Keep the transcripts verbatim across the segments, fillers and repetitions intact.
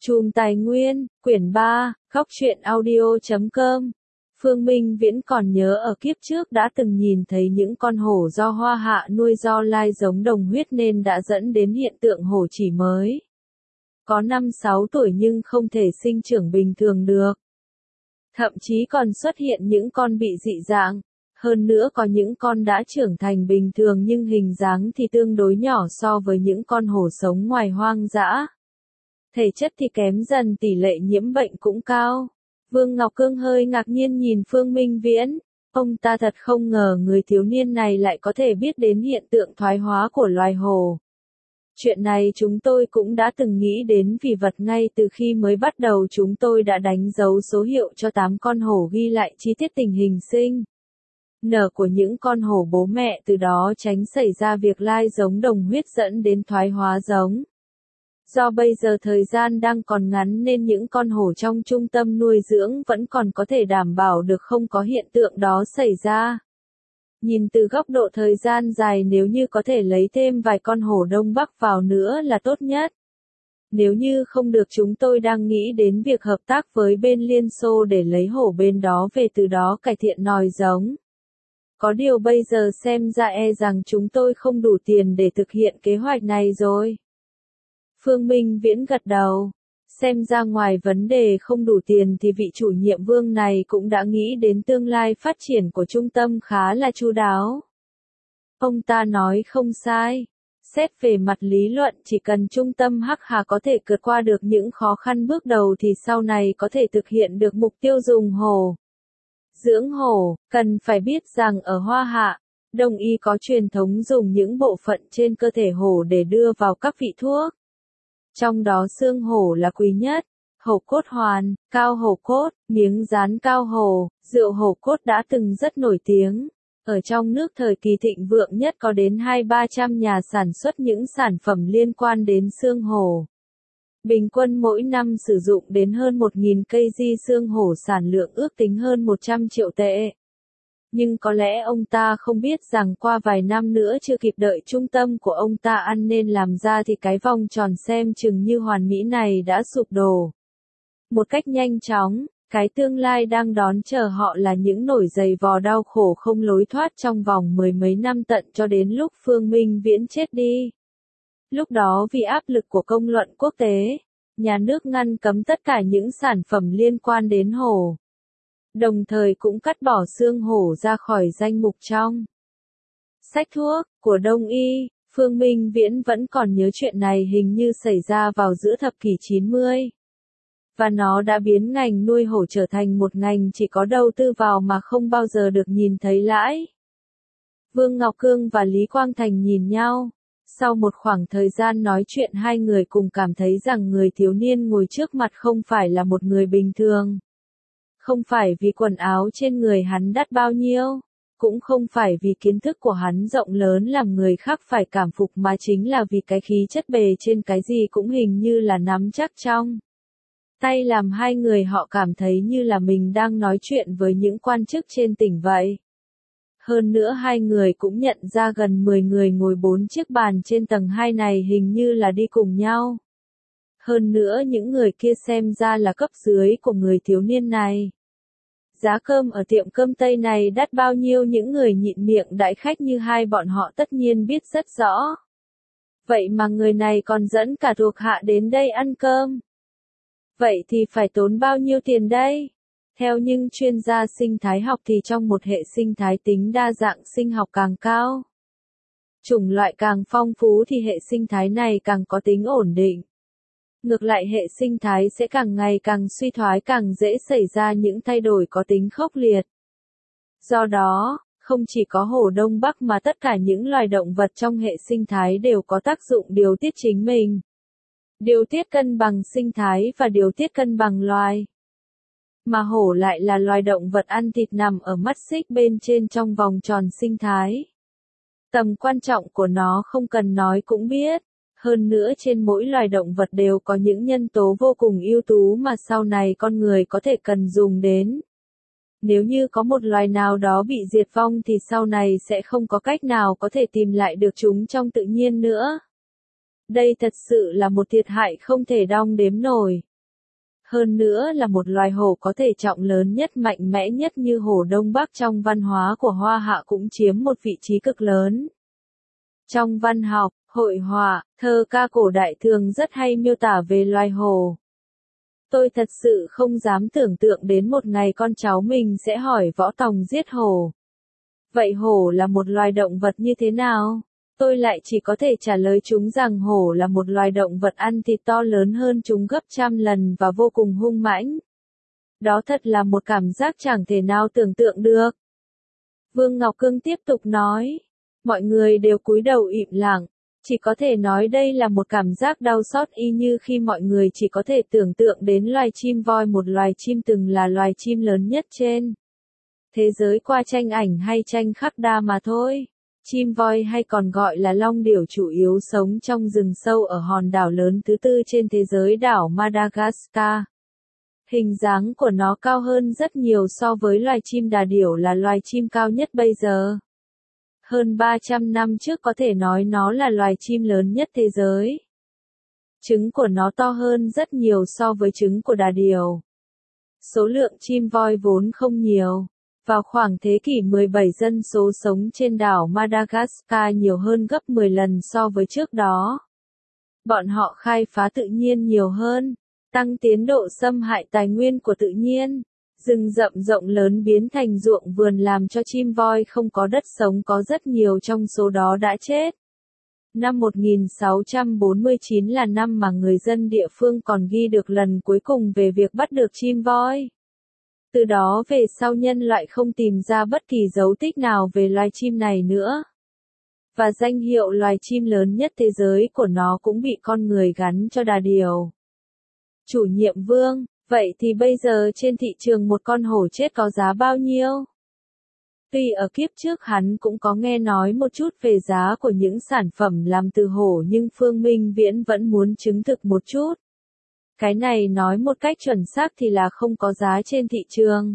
Chùm Tài Nguyên, quyển ba, góc truyện audio chấm com. Phương Minh Viễn còn nhớ ở kiếp trước đã từng nhìn thấy những con hổ do Hoa Hạ nuôi do lai giống đồng huyết nên đã dẫn đến hiện tượng hổ chỉ mới có năm sáu tuổi nhưng không thể sinh trưởng bình thường được. Thậm chí còn xuất hiện những con bị dị dạng. Hơn nữa có những con đã trưởng thành bình thường nhưng hình dáng thì tương đối nhỏ so với những con hổ sống ngoài hoang dã. Thể chất thì kém dần, tỷ lệ nhiễm bệnh cũng cao. Vương Ngọc Cương hơi ngạc nhiên nhìn Phương Minh Viễn. Ông ta thật không ngờ người thiếu niên này lại có thể biết đến hiện tượng thoái hóa của loài hổ. Chuyện này chúng tôi cũng đã từng nghĩ đến, vì vật ngay từ khi mới bắt đầu chúng tôi đã đánh dấu số hiệu cho tám con hổ, ghi lại chi tiết tình hình sinh nở của những con hổ bố mẹ, từ đó tránh xảy ra việc lai giống đồng huyết dẫn đến thoái hóa giống. Do bây giờ thời gian đang còn ngắn nên những con hổ trong trung tâm nuôi dưỡng vẫn còn có thể đảm bảo được không có hiện tượng đó xảy ra. Nhìn từ góc độ thời gian dài, nếu như có thể lấy thêm vài con hổ Đông Bắc vào nữa là tốt nhất. Nếu như không được, chúng tôi đang nghĩ đến việc hợp tác với bên Liên Xô để lấy hổ bên đó về, từ đó cải thiện nòi giống. Có điều bây giờ xem ra e rằng chúng tôi không đủ tiền để thực hiện kế hoạch này rồi. Phương Minh Viễn gật đầu. Xem ra ngoài vấn đề không đủ tiền thì vị chủ nhiệm Vương này cũng đã nghĩ đến tương lai phát triển của trung tâm khá là chu đáo. Ông ta nói không sai. Xét về mặt lý luận, chỉ cần trung tâm Hắc Hà có thể vượt qua được những khó khăn bước đầu thì sau này có thể thực hiện được mục tiêu dùng hổ dưỡng hổ. Cần phải biết rằng ở Hoa Hạ, Đông y có truyền thống dùng những bộ phận trên cơ thể hổ để đưa vào các vị thuốc. Trong đó xương hổ là quý nhất, hổ cốt hoàn, cao hổ cốt, miếng dán cao hổ, rượu hổ cốt đã từng rất nổi tiếng. Ở trong nước thời kỳ thịnh vượng nhất có đến hai ba trăm nhà sản xuất những sản phẩm liên quan đến xương hổ. Bình quân mỗi năm sử dụng đến hơn một nghìn cây di xương hổ, sản lượng ước tính hơn một trăm triệu tệ. Nhưng có lẽ ông ta không biết rằng qua vài năm nữa chưa kịp đợi trung tâm của ông ta ăn nên làm ra thì cái vòng tròn xem chừng như hoàn mỹ này đã sụp đổ. Một cách nhanh chóng, cái tương lai đang đón chờ họ là những nỗi dày vò đau khổ không lối thoát trong vòng mười mấy năm tận cho đến lúc Phương Minh Viễn chết đi. Lúc đó vì áp lực của công luận quốc tế, nhà nước ngăn cấm tất cả những sản phẩm liên quan đến hổ. Đồng thời cũng cắt bỏ xương hổ ra khỏi danh mục trong sách thuốc của Đông y. Phương Minh Viễn vẫn còn nhớ chuyện này hình như xảy ra vào giữa thập kỷ chín mươi. Và nó đã biến ngành nuôi hổ trở thành một ngành chỉ có đầu tư vào mà không bao giờ được nhìn thấy lãi. Vương Ngọc Cương và Lý Quang Thành nhìn nhau. Sau một khoảng thời gian nói chuyện, hai người cùng cảm thấy rằng người thiếu niên ngồi trước mặt không phải là một người bình thường. Không phải vì quần áo trên người hắn đắt bao nhiêu, cũng không phải vì kiến thức của hắn rộng lớn làm người khác phải cảm phục, mà chính là vì cái khí chất bề trên, cái gì cũng hình như là nắm chắc trong tay, làm hai người họ cảm thấy như là mình đang nói chuyện với những quan chức trên tỉnh vậy. Hơn nữa hai người cũng nhận ra gần mười người ngồi bốn chiếc bàn trên tầng hai này hình như là đi cùng nhau. Hơn nữa những người kia xem ra là cấp dưới của người thiếu niên này. Giá cơm ở tiệm cơm Tây này đắt bao nhiêu những người nhịn miệng đãi khách như hai bọn họ tất nhiên biết rất rõ. Vậy mà người này còn dẫn cả thuộc hạ đến đây ăn cơm. Vậy thì phải tốn bao nhiêu tiền đây? Theo những chuyên gia sinh thái học thì trong một hệ sinh thái tính đa dạng sinh học càng cao, chủng loại càng phong phú thì hệ sinh thái này càng có tính ổn định. Ngược lại, hệ sinh thái sẽ càng ngày càng suy thoái, càng dễ xảy ra những thay đổi có tính khốc liệt. Do đó, không chỉ có hổ Đông Bắc mà tất cả những loài động vật trong hệ sinh thái đều có tác dụng điều tiết chính mình. Điều tiết cân bằng sinh thái và điều tiết cân bằng loài. Mà hổ lại là loài động vật ăn thịt nằm ở mắt xích bên trên trong vòng tròn sinh thái. Tầm quan trọng của nó không cần nói cũng biết. Hơn nữa trên mỗi loài động vật đều có những nhân tố vô cùng ưu tú mà sau này con người có thể cần dùng đến. Nếu như có một loài nào đó bị diệt vong thì sau này sẽ không có cách nào có thể tìm lại được chúng trong tự nhiên nữa. Đây thật sự là một thiệt hại không thể đong đếm nổi. Hơn nữa là một loài hổ có thể trọng lớn nhất mạnh mẽ nhất như hổ Đông Bắc trong văn hóa của Hoa Hạ cũng chiếm một vị trí cực lớn. Trong văn học, hội họa, thơ ca cổ đại thường rất hay miêu tả về loài hổ. Tôi thật sự không dám tưởng tượng đến một ngày con cháu mình sẽ hỏi Võ Tòng giết hổ. Vậy hổ là một loài động vật như thế nào? Tôi lại chỉ có thể trả lời chúng rằng hổ là một loài động vật ăn thịt to lớn hơn chúng gấp trăm lần và vô cùng hung mãnh. Đó thật là một cảm giác chẳng thể nào tưởng tượng được. Vương Ngọc Cương tiếp tục nói. Mọi người đều cúi đầu im lặng. Chỉ có thể nói đây là một cảm giác đau xót y như khi mọi người chỉ có thể tưởng tượng đến loài chim voi, một loài chim từng là loài chim lớn nhất trên thế giới qua tranh ảnh hay tranh khắc đa mà thôi. Chim voi hay còn gọi là long điểu chủ yếu sống trong rừng sâu ở hòn đảo lớn thứ tư trên thế giới, đảo Madagascar. Hình dáng của nó cao hơn rất nhiều so với loài chim đà điểu là loài chim cao nhất bây giờ. Hơn ba trăm năm trước có thể nói nó là loài chim lớn nhất thế giới. Trứng của nó to hơn rất nhiều so với trứng của đà điểu. Số lượng chim voi vốn không nhiều. Vào khoảng thế kỷ mười bảy, dân số sống trên đảo Madagascar nhiều hơn gấp mười lần so với trước đó. Bọn họ khai phá tự nhiên nhiều hơn, tăng tiến độ xâm hại tài nguyên của tự nhiên. Rừng rậm rộng lớn biến thành ruộng vườn làm cho chim voi không có đất sống, có rất nhiều trong số đó đã chết. Năm một nghìn sáu trăm bốn mươi chín là năm mà người dân địa phương còn ghi được lần cuối cùng về việc bắt được chim voi. Từ đó về sau nhân loại không tìm ra bất kỳ dấu tích nào về loài chim này nữa. Và danh hiệu loài chim lớn nhất thế giới của nó cũng bị con người gắn cho đà điểu. Chủ nhiệm Vương, vậy thì bây giờ trên thị trường một con hổ chết có giá bao nhiêu? Tuy ở kiếp trước hắn cũng có nghe nói một chút về giá của những sản phẩm làm từ hổ, nhưng Phương Minh Viễn vẫn muốn chứng thực một chút. Cái này nói một cách chuẩn xác thì là không có giá trên thị trường.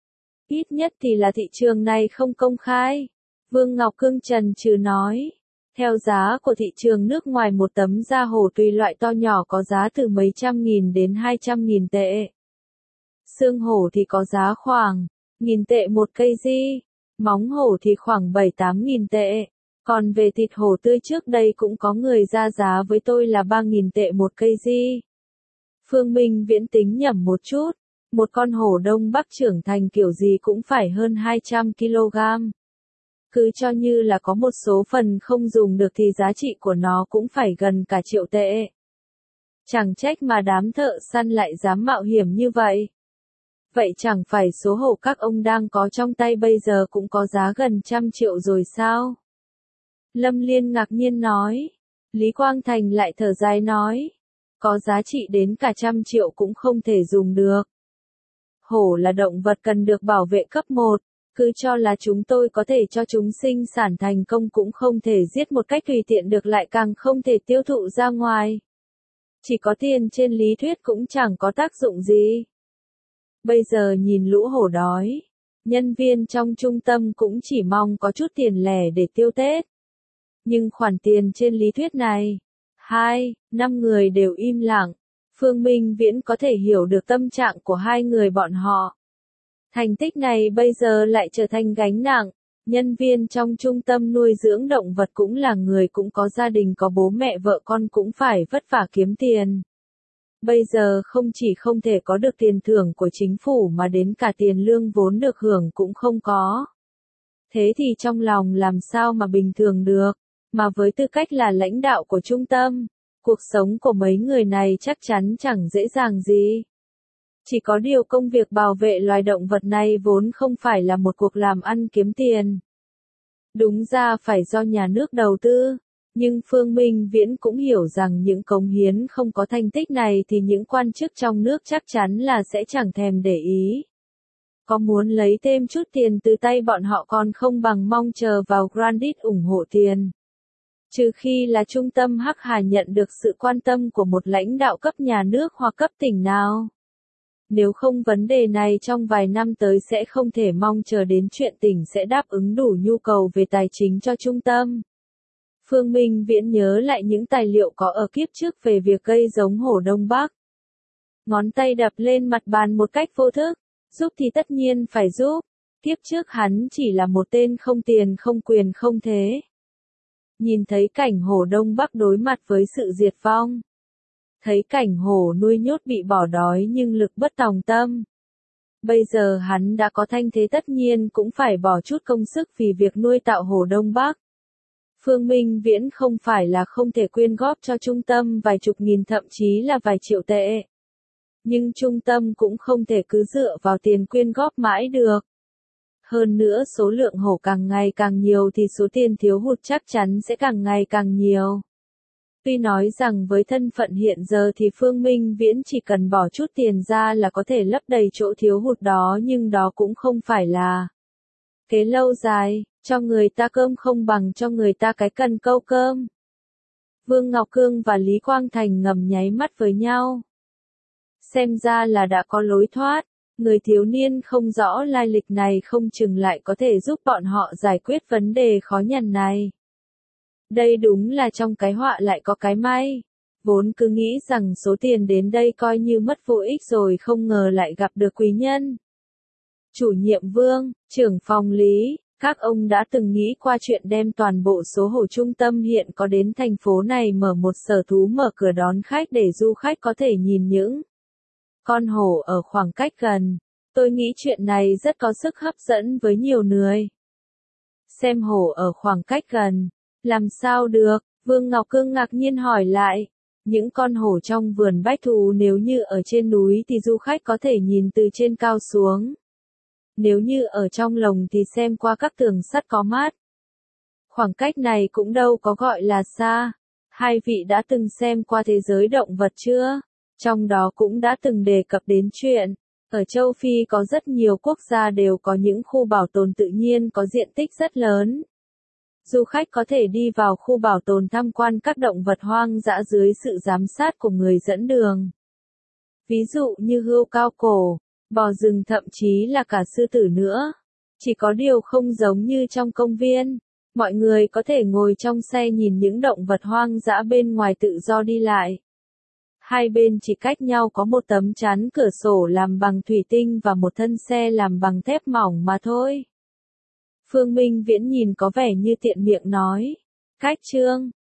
Ít nhất thì là thị trường này không công khai. Vương Ngọc Cương chần chừ nói. Theo giá của thị trường nước ngoài, một tấm da hổ tùy loại to nhỏ có giá từ mấy trăm nghìn đến hai trăm nghìn tệ. Xương hổ thì có giá khoảng nghìn tệ một cây di. Móng hổ thì khoảng bảy tám nghìn tệ. Còn về thịt hổ tươi, trước đây cũng có người ra giá với tôi là ba nghìn tệ một cây di. Phương Minh Viễn tính nhẩm một chút. Một con hổ Đông Bắc trưởng thành kiểu gì cũng phải hơn hai trăm ki lô gam. Cứ cho như là có một số phần không dùng được thì giá trị của nó cũng phải gần cả triệu tệ. Chẳng trách mà đám thợ săn lại dám mạo hiểm như vậy. Vậy chẳng phải số hổ các ông đang có trong tay bây giờ cũng có giá gần trăm triệu rồi sao? Lâm Liên ngạc nhiên nói. Lý Quang Thành lại thở dài nói. Có giá trị đến cả trăm triệu cũng không thể dùng được. Hổ là động vật cần được bảo vệ cấp một. Cứ cho là chúng tôi có thể cho chúng sinh sản thành công cũng không thể giết một cách tùy tiện được, lại càng không thể tiêu thụ ra ngoài. Chỉ có tiền trên lý thuyết cũng chẳng có tác dụng gì. Bây giờ nhìn lũ hổ đói, nhân viên trong trung tâm cũng chỉ mong có chút tiền lẻ để tiêu Tết. Nhưng khoản tiền trên lý thuyết này, hai, năm người đều im lặng. Phương Minh Viễn có thể hiểu được tâm trạng của hai người bọn họ. Thành tích này bây giờ lại trở thành gánh nặng. Nhân viên trong trung tâm nuôi dưỡng động vật cũng là người cũng có gia đình, có bố mẹ vợ con, cũng phải vất vả kiếm tiền. Bây giờ không chỉ không thể có được tiền thưởng của chính phủ mà đến cả tiền lương vốn được hưởng cũng không có. Thế thì trong lòng làm sao mà bình thường được, mà với tư cách là lãnh đạo của trung tâm, cuộc sống của mấy người này chắc chắn chẳng dễ dàng gì. Chỉ có điều công việc bảo vệ loài động vật này vốn không phải là một cuộc làm ăn kiếm tiền. Đúng ra phải do nhà nước đầu tư, nhưng Phương Minh Viễn cũng hiểu rằng những cống hiến không có thành tích này thì những quan chức trong nước chắc chắn là sẽ chẳng thèm để ý. Có muốn lấy thêm chút tiền từ tay bọn họ còn không bằng mong chờ vào Grandit ủng hộ tiền. Trừ khi là trung tâm Hắc Hà nhận được sự quan tâm của một lãnh đạo cấp nhà nước hoặc cấp tỉnh nào. Nếu không, vấn đề này trong vài năm tới sẽ không thể mong chờ đến chuyện tỉnh sẽ đáp ứng đủ nhu cầu về tài chính cho trung tâm. Phương Minh Viễn nhớ lại những tài liệu có ở kiếp trước về việc gây giống hổ Đông Bắc. Ngón tay đập lên mặt bàn một cách vô thức. Giúp thì tất nhiên phải giúp. Kiếp trước hắn chỉ là một tên không tiền không quyền không thế. Nhìn thấy cảnh hổ Đông Bắc đối mặt với sự diệt vong. Thấy cảnh hổ nuôi nhốt bị bỏ đói nhưng lực bất tòng tâm. Bây giờ hắn đã có thanh thế tất nhiên cũng phải bỏ chút công sức vì việc nuôi tạo hổ Đông Bắc. Phương Minh Viễn không phải là không thể quyên góp cho trung tâm vài chục nghìn thậm chí là vài triệu tệ. Nhưng trung tâm cũng không thể cứ dựa vào tiền quyên góp mãi được. Hơn nữa số lượng hổ càng ngày càng nhiều thì số tiền thiếu hụt chắc chắn sẽ càng ngày càng nhiều. Tuy nói rằng với thân phận hiện giờ thì Phương Minh Viễn chỉ cần bỏ chút tiền ra là có thể lấp đầy chỗ thiếu hụt đó, nhưng đó cũng không phải là kế lâu dài, cho người ta cơm không bằng cho người ta cái cần câu cơm. Vương Ngọc Cương và Lý Quang Thành ngầm nháy mắt với nhau. Xem ra là đã có lối thoát, người thiếu niên không rõ lai lịch này không chừng lại có thể giúp bọn họ giải quyết vấn đề khó nhằn này. Đây đúng là trong cái họa lại có cái may. Vốn cứ nghĩ rằng số tiền đến đây coi như mất vô ích rồi, không ngờ lại gặp được quý nhân. Chủ nhiệm Vương, trưởng phòng Lý, các ông đã từng nghĩ qua chuyện đem toàn bộ số hổ trung tâm hiện có đến thành phố này mở một sở thú, mở cửa đón khách để du khách có thể nhìn những con hổ ở khoảng cách gần. Tôi nghĩ chuyện này rất có sức hấp dẫn với nhiều người. Xem hổ ở khoảng cách gần. Làm sao được? Vương Ngọc Cương ngạc nhiên hỏi lại. Những con hổ trong vườn bách thú nếu như ở trên núi thì du khách có thể nhìn từ trên cao xuống. Nếu như ở trong lồng thì xem qua các tường sắt có mát. Khoảng cách này cũng đâu có gọi là xa. Hai vị đã từng xem qua thế giới động vật chưa? Trong đó cũng đã từng đề cập đến chuyện, ở châu Phi có rất nhiều quốc gia đều có những khu bảo tồn tự nhiên có diện tích rất lớn. Du khách có thể đi vào khu bảo tồn tham quan các động vật hoang dã dưới sự giám sát của người dẫn đường. Ví dụ như hươu cao cổ, bò rừng, thậm chí là cả sư tử nữa. Chỉ có điều không giống như trong công viên, mọi người có thể ngồi trong xe nhìn những động vật hoang dã bên ngoài tự do đi lại. Hai bên chỉ cách nhau có một tấm chắn cửa sổ làm bằng thủy tinh và một thân xe làm bằng thép mỏng mà thôi. Phương Minh Viễn nhìn có vẻ như tiện miệng nói. Cách trương,